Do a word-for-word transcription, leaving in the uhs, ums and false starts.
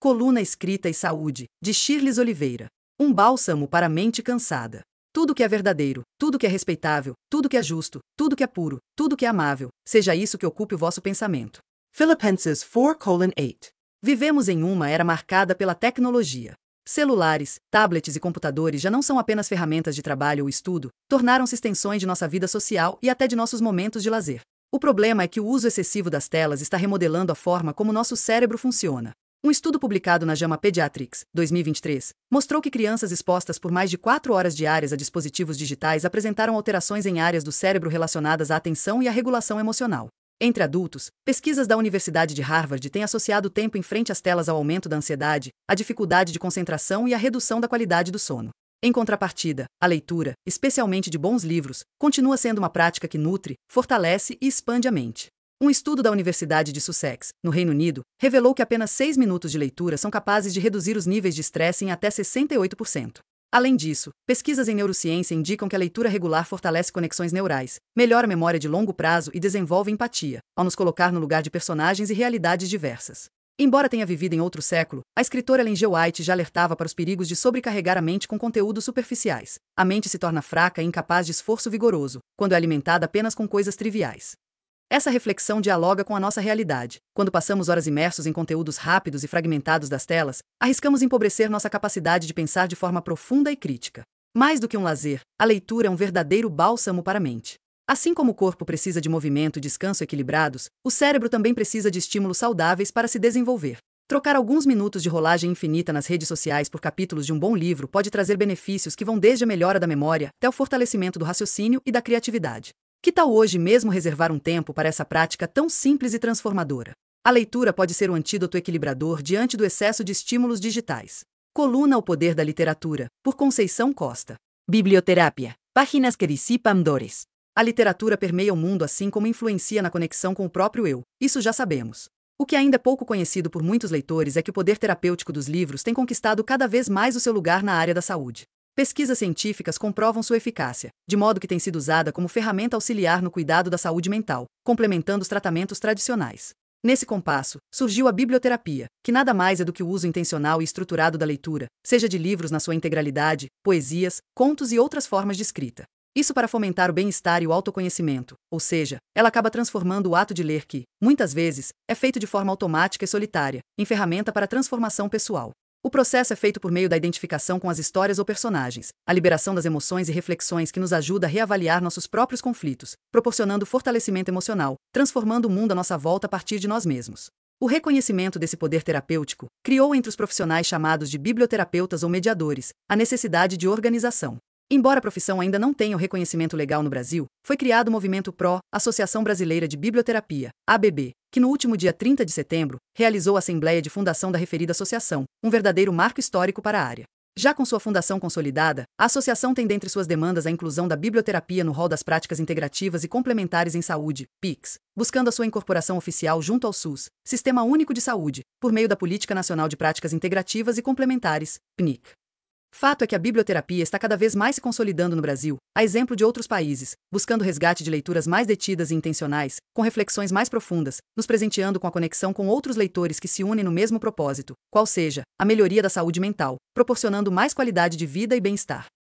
Coluna Escrita e Saúde, de Shirley Oliveira. Um bálsamo para a mente cansada. Tudo que é verdadeiro, tudo que é respeitável, tudo que é justo, tudo que é puro, tudo que é amável, seja isso que ocupe o vosso pensamento. Filipenses quatro, oito. Vivemos em uma era marcada pela tecnologia. Celulares, tablets e computadores já não são apenas ferramentas de trabalho ou estudo, tornaram-se extensões de nossa vida social e até de nossos momentos de lazer. O problema é que o uso excessivo das telas está remodelando a forma como nosso cérebro funciona. Um estudo publicado na JAMA Pediatrics, dois mil e vinte e três, mostrou que crianças expostas por mais de quatro horas diárias a dispositivos digitais apresentaram alterações em áreas do cérebro relacionadas à atenção e à regulação emocional. Entre adultos, pesquisas da Universidade de Harvard têm associado o tempo em frente às telas ao aumento da ansiedade, à dificuldade de concentração e à redução da qualidade do sono. Em contrapartida, a leitura, especialmente de bons livros, continua sendo uma prática que nutre, fortalece e expande a mente. Um estudo da Universidade de Sussex, no Reino Unido, revelou que apenas seis minutos de leitura são capazes de reduzir os níveis de estresse em até sessenta e oito por cento. Além disso, pesquisas em neurociência indicam que a leitura regular fortalece conexões neurais, melhora a memória de longo prazo e desenvolve empatia, ao nos colocar no lugar de personagens e realidades diversas. Embora tenha vivido em outro século, a escritora Ellen G. White já alertava para os perigos de sobrecarregar a mente com conteúdos superficiais. A mente se torna fraca e incapaz de esforço vigoroso, quando é alimentada apenas com coisas triviais. Essa reflexão dialoga com a nossa realidade. Quando passamos horas imersos em conteúdos rápidos e fragmentados das telas, arriscamos empobrecer nossa capacidade de pensar de forma profunda e crítica. Mais do que um lazer, a leitura é um verdadeiro bálsamo para a mente. Assim como o corpo precisa de movimento e descanso equilibrados, o cérebro também precisa de estímulos saudáveis para se desenvolver. Trocar alguns minutos de rolagem infinita nas redes sociais por capítulos de um bom livro pode trazer benefícios que vão desde a melhora da memória até o fortalecimento do raciocínio e da criatividade. Que tal hoje mesmo reservar um tempo para essa prática tão simples e transformadora? A leitura pode ser um antídoto equilibrador diante do excesso de estímulos digitais. Coluna O Poder da Literatura, por Conceição Costa. Biblioterapia. Páginas que dissipam dores. A literatura permeia o mundo assim como influencia na conexão com o próprio eu, isso já sabemos. O que ainda é pouco conhecido por muitos leitores é que o poder terapêutico dos livros tem conquistado cada vez mais o seu lugar na área da saúde. Pesquisas científicas comprovam sua eficácia, de modo que tem sido usada como ferramenta auxiliar no cuidado da saúde mental, complementando os tratamentos tradicionais. Nesse compasso, surgiu a biblioterapia, que nada mais é do que o uso intencional e estruturado da leitura, seja de livros na sua integralidade, poesias, contos e outras formas de escrita. Isso para fomentar o bem-estar e o autoconhecimento, ou seja, ela acaba transformando o ato de ler que, muitas vezes, é feito de forma automática e solitária, em ferramenta para a transformação pessoal. O processo é feito por meio da identificação com as histórias ou personagens, a liberação das emoções e reflexões que nos ajuda a reavaliar nossos próprios conflitos, proporcionando fortalecimento emocional, transformando o mundo à nossa volta a partir de nós mesmos. O reconhecimento desse poder terapêutico criou entre os profissionais chamados de biblioterapeutas ou mediadores a necessidade de organização. Embora a profissão ainda não tenha o reconhecimento legal no Brasil, foi criado o movimento P R O, Associação Brasileira de Biblioterapia, A B B, que no último dia trinta de setembro, realizou a Assembleia de Fundação da referida associação, um verdadeiro marco histórico para a área. Já com sua fundação consolidada, a associação tem dentre suas demandas a inclusão da biblioterapia no rol das práticas integrativas e complementares em saúde, P I Cs, buscando a sua incorporação oficial junto ao SUS, Sistema Único de Saúde, por meio da Política Nacional de Práticas Integrativas e Complementares, P N I C. Fato é que a biblioterapia está cada vez mais se consolidando no Brasil, a exemplo de outros países, buscando resgate de leituras mais detidas e intencionais, com reflexões mais profundas, nos presenteando com a conexão com outros leitores que se unem no mesmo propósito, qual seja, a melhoria da saúde mental, proporcionando mais qualidade de vida e bem-estar.